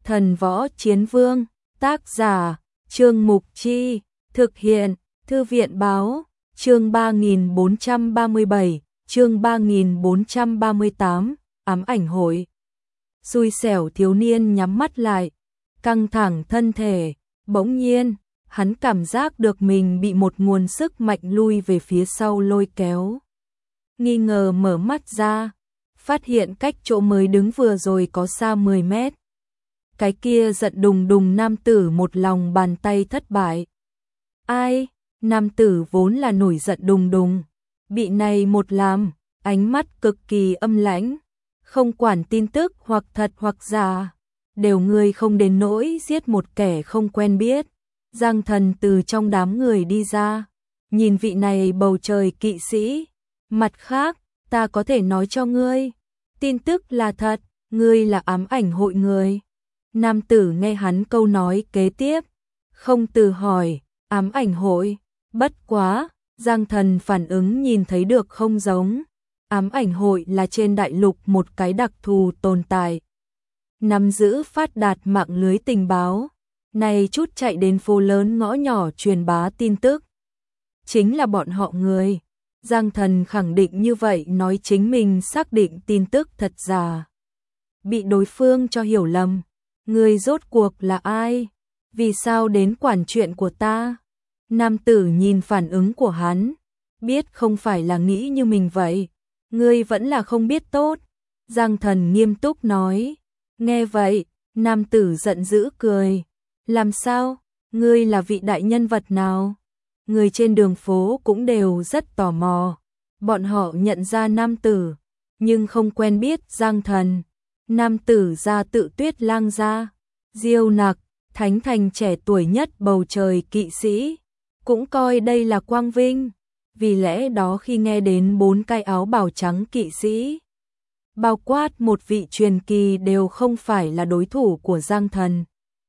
Thần Võ Chiến Vương, tác giả, Trương Mục Chi, thực hiện, Thư viện Báo, chương 3437, chương 3438, ám ảnh hội. Xui xẻo thiếu niên nhắm mắt lại, căng thẳng thân thể, bỗng nhiên, hắn cảm giác được mình bị một nguồn sức mạnh lui về phía sau lôi kéo. Nghi ngờ mở mắt ra, phát hiện cách chỗ mới đứng vừa rồi có xa 10 mét. Cái kia giận đùng đùng nam tử một lòng bàn tay thất bại. Ai? Nam tử vốn là nổi giận đùng đùng, bị này một làm, ánh mắt cực kỳ âm lãnh, không quản tin tức hoặc thật hoặc giả, đều người không đến nỗi giết một kẻ không quen biết. Giang Thần từ trong đám người đi ra, nhìn vị này bầu trời kỵ sĩ, mặt khác, ta có thể nói cho ngươi, tin tức là thật, ngươi là ám ảnh hội người. Nam tử nghe hắn câu nói kế tiếp, không từ hỏi, ám ảnh hội, bất quá, Giang Thần phản ứng nhìn thấy được không giống. Ám ảnh hội là trên đại lục một cái đặc thù tồn tại, nắm giữ phát đạt mạng lưới tình báo, này chút chạy đến phố lớn ngõ nhỏ truyền bá tin tức. Chính là bọn họ người. Giang Thần khẳng định như vậy nói chính mình xác định tin tức thật giả. Bị đối phương cho hiểu lầm. Người rốt cuộc là ai? Vì sao đến quản chuyện của ta? Nam tử nhìn phản ứng của hắn, biết không phải là nghĩ như mình vậy. Ngươi vẫn là không biết tốt. Giang Thần nghiêm túc nói. Nghe vậy, nam tử giận dữ cười. Làm sao? Ngươi là vị đại nhân vật nào? Người trên đường phố cũng đều rất tò mò. Bọn họ nhận ra nam tử, nhưng không quen biết Giang Thần. Nam tử ra tự Tuyết Lang gia, Diêu Nặc, Thánh Thành trẻ tuổi nhất bầu trời kỵ sĩ, cũng coi đây là quang vinh. Vì lẽ đó khi nghe đến 4 cái áo bào trắng kỵ sĩ, bao quát một vị truyền kỳ đều không phải là đối thủ của Giang Thần.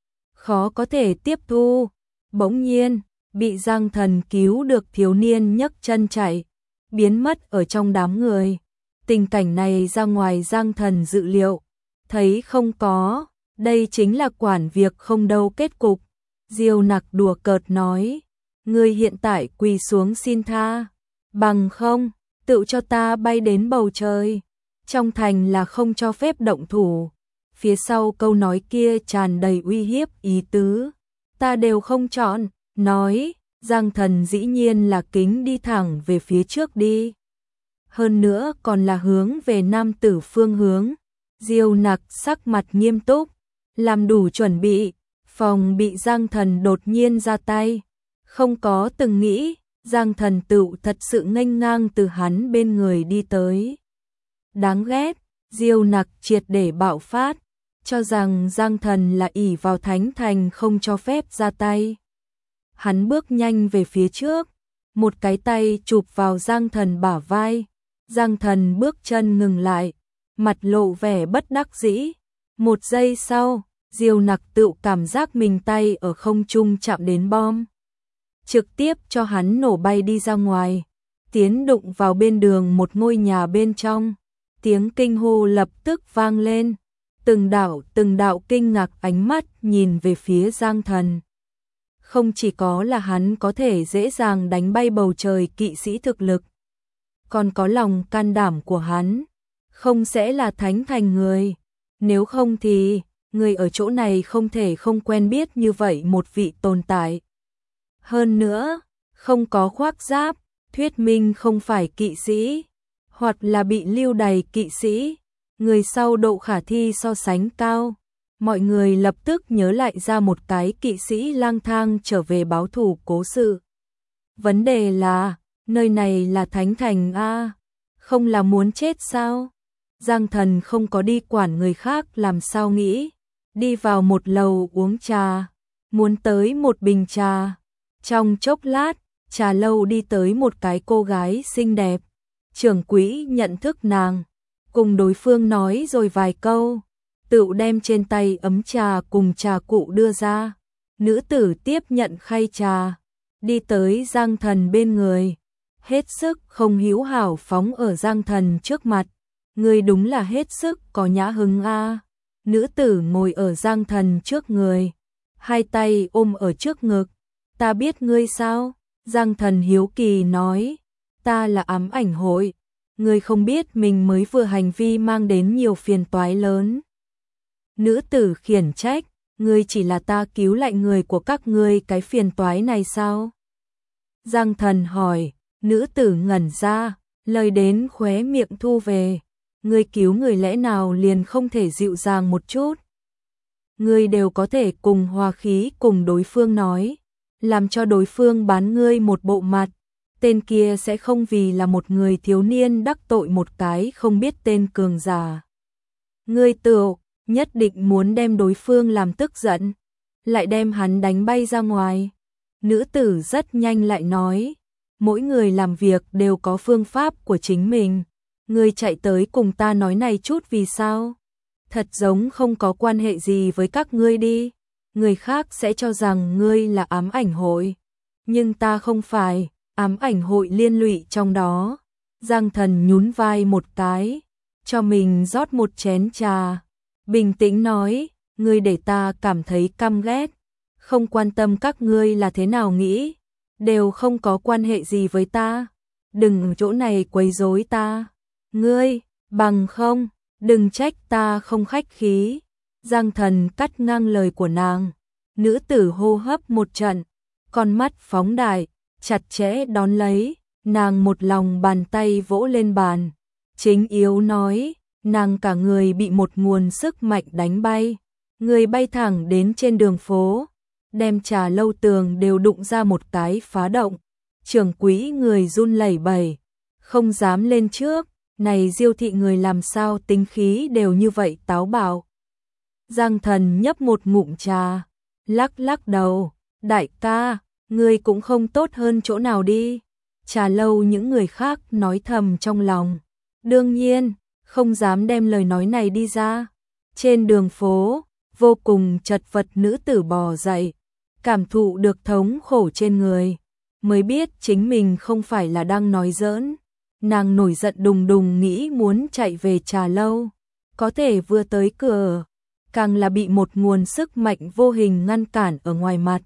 Khó có thể tiếp thu, bỗng nhiên, bị Giang Thần cứu được thiếu niên nhấc chân chạy, biến mất ở trong đám người. Tình cảnh này ra ngoài Giang Thần dự liệu, thấy không có, đây chính là quản việc không đâu kết cục. Diêu Nặc đùa cợt nói, ngươi hiện tại quỳ xuống xin tha, bằng không, tự cho ta bay đến bầu trời. Trong thành là không cho phép động thủ. Phía sau câu nói kia tràn đầy uy hiếp ý tứ. Ta đều không chọn, nói, Giang Thần dĩ nhiên là kính đi thẳng về phía trước đi. Hơn nữa còn là hướng về nam tử phương hướng. Diêu Nặc sắc mặt nghiêm túc, làm đủ chuẩn bị, phòng bị Giang Thần đột nhiên ra tay. Không có từng nghĩ, Giang Thần tựu thật sự nghênh ngang từ hắn bên người đi tới. Đáng ghét, Diêu Nặc triệt để bạo phát, cho rằng Giang Thần là ỷ vào Thánh Thành không cho phép ra tay. Hắn bước nhanh về phía trước, một cái tay chụp vào Giang Thần bả vai. Giang Thần bước chân ngừng lại, mặt lộ vẻ bất đắc dĩ. Một giây sau, Diêu Nặc tự cảm giác mình tay ở không trung chạm đến bom, trực tiếp cho hắn nổ bay đi ra ngoài, tiến đụng vào bên đường một ngôi nhà bên trong. Tiếng kinh hô lập tức vang lên, từng đạo kinh ngạc ánh mắt nhìn về phía Giang Thần. Không chỉ có là hắn có thể dễ dàng đánh bay bầu trời kỵ sĩ thực lực, còn có lòng can đảm của hắn, không sẽ là Thánh Thành người, nếu không thì người ở chỗ này không thể không quen biết như vậy một vị tồn tại. Hơn nữa, không có khoác giáp, thuyết minh không phải kỵ sĩ, hoặc là bị lưu đày kỵ sĩ, người sau độ khả thi so sánh cao. Mọi người lập tức nhớ lại ra một cái kỵ sĩ lang thang trở về báo thù cố sự. Vấn đề là, nơi này là Thánh Thành a, không là muốn chết sao? Giang Thần không có đi quản người khác làm sao nghĩ, đi vào một lầu uống trà, muốn tới một bình trà. Trong chốc lát, trà lâu đi tới một cái cô gái xinh đẹp. Trưởng quỹ nhận thức nàng, cùng đối phương nói rồi vài câu, tự đem trên tay ấm trà cùng trà cụ đưa ra. Nữ tử tiếp nhận khay trà, đi tới Giang Thần bên người, hết sức không hữu hảo phóng ở Giang Thần trước mặt. Người đúng là hết sức có nhã hứng a. Nữ tử ngồi ở Giang Thần trước người, hai tay ôm ở trước ngực. Ta biết ngươi sao? Giang Thần hiếu kỳ nói, ta là ám ảnh hội. Ngươi không biết mình mới vừa hành vi mang đến nhiều phiền toái lớn. Nữ tử khiển trách, ngươi chỉ là ta cứu lại người của các ngươi cái phiền toái này sao? Giang Thần hỏi, nữ tử ngẩn ra, lời đến khóe miệng thu về. Ngươi cứu người lẽ nào liền không thể dịu dàng một chút? Ngươi đều có thể cùng hòa khí cùng đối phương nói, làm cho đối phương bán ngươi một bộ mặt. Tên kia sẽ không vì là một người thiếu niên đắc tội một cái không biết tên cường giả. Ngươi tựu nhất định muốn đem đối phương làm tức giận, lại đem hắn đánh bay ra ngoài. Nữ tử rất nhanh lại nói, mỗi người làm việc đều có phương pháp của chính mình. Ngươi chạy tới cùng ta nói này chút vì sao? Thật giống không có quan hệ gì với các ngươi đi. Người khác sẽ cho rằng ngươi là ám ảnh hội. Nhưng ta không phải, ám ảnh hội liên lụy trong đó. Giang Thần nhún vai một cái, cho mình rót một chén trà. Bình tĩnh nói, ngươi để ta cảm thấy căm ghét. Không quan tâm các ngươi là thế nào nghĩ. Đều không có quan hệ gì với ta. Đừng chỗ này quấy rối ta. Ngươi, bằng không, đừng trách ta không khách khí. Giang Thần cắt ngang lời của nàng. Nữ tử hô hấp một trận, con mắt phóng đại, chặt chẽ đón lấy. Nàng một lòng bàn tay vỗ lên bàn. Chính yếu nói, nàng cả người bị một nguồn sức mạnh đánh bay. Người bay thẳng đến trên đường phố, đem trà lâu tường đều đụng ra một cái phá động. Trưởng quỹ người run lẩy bẩy, không dám lên trước. Này Diêu thị người làm sao tính khí đều như vậy táo bạo. Giang Thần nhấp một ngụm trà, lắc lắc đầu, đại ca, ngươi cũng không tốt hơn chỗ nào đi. Trà lâu những người khác nói thầm trong lòng, đương nhiên, không dám đem lời nói này đi ra. Trên đường phố, vô cùng chật vật nữ tử bò dậy, cảm thụ được thống khổ trên người, mới biết chính mình không phải là đang nói giỡn. Nàng nổi giận đùng đùng nghĩ muốn chạy về trà lâu, có thể vừa tới cửa, càng là bị một nguồn sức mạnh vô hình ngăn cản ở ngoài mặt.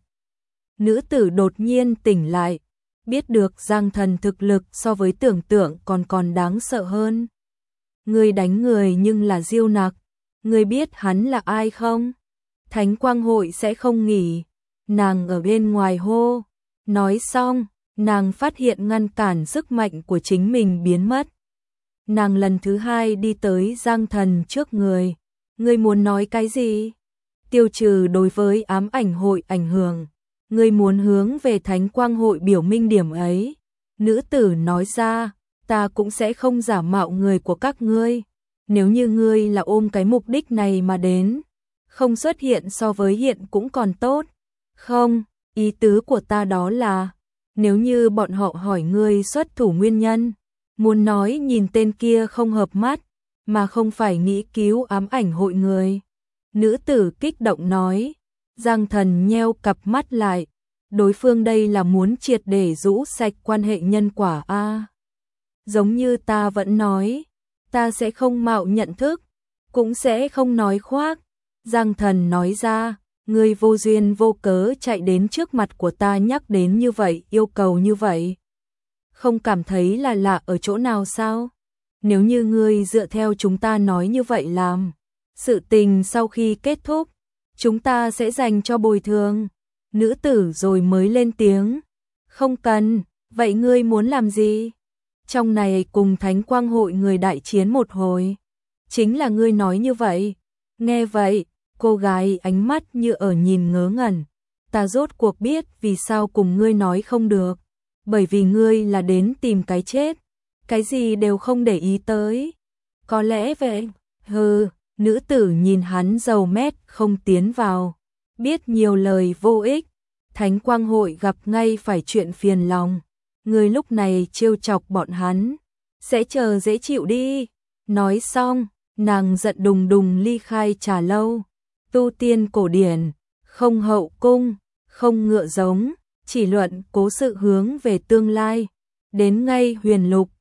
Nữ tử đột nhiên tỉnh lại, biết được Giang Thần thực lực so với tưởng tượng còn đáng sợ hơn. Người đánh người nhưng là Diêu Nặc, người biết hắn là ai không? Thánh Quang hội sẽ không nghỉ. Nàng ở bên ngoài hô, nói xong. Nàng phát hiện ngăn cản sức mạnh của chính mình biến mất. Nàng lần thứ hai đi tới Giang Thần trước người. Ngươi muốn nói cái gì? Tiêu trừ đối với ám ảnh hội ảnh hưởng. Ngươi muốn hướng về Thánh Quang hội biểu minh điểm ấy. Nữ tử nói ra, ta cũng sẽ không giả mạo người của các ngươi. Nếu như ngươi là ôm cái mục đích này mà đến, không xuất hiện so với hiện cũng còn tốt. Không, ý tứ của ta đó là, nếu như bọn họ hỏi ngươi xuất thủ nguyên nhân, muốn nói nhìn tên kia không hợp mắt, mà không phải nghĩ cứu ám ảnh hội người. Nữ tử kích động nói, Giang Thần nheo cặp mắt lại, đối phương đây là muốn triệt để rũ sạch quan hệ nhân quả a. Giống như ta vẫn nói, ta sẽ không mạo nhận thức, cũng sẽ không nói khoác. Giang Thần nói ra, ngươi vô duyên vô cớ chạy đến trước mặt của ta nhắc đến như vậy, yêu cầu như vậy. Không cảm thấy là lạ ở chỗ nào sao? Nếu như ngươi dựa theo chúng ta nói như vậy làm, sự tình sau khi kết thúc, chúng ta sẽ dành cho bồi thường. Nữ tử rồi mới lên tiếng. Không cần, vậy ngươi muốn làm gì? Trong này cùng Thánh Quang hội người đại chiến một hồi. Chính là ngươi nói như vậy. Nghe vậy, cô gái ánh mắt như ở nhìn ngớ ngẩn. Ta rốt cuộc biết vì sao cùng ngươi nói không được. Bởi vì ngươi là đến tìm cái chết. Cái gì đều không để ý tới. Có lẽ vậy. Hừ, nữ tử nhìn hắn dầu mét không tiến vào. Biết nhiều lời vô ích. Thánh Quang hội gặp ngay phải chuyện phiền lòng. Ngươi lúc này trêu chọc bọn hắn. Sẽ chờ dễ chịu đi. Nói xong, nàng giận đùng đùng ly khai trà lâu. Tu tiên cổ điển, không hậu cung, không ngựa giống, chỉ luận cố sự hướng về tương lai. Đến ngay huyền lục,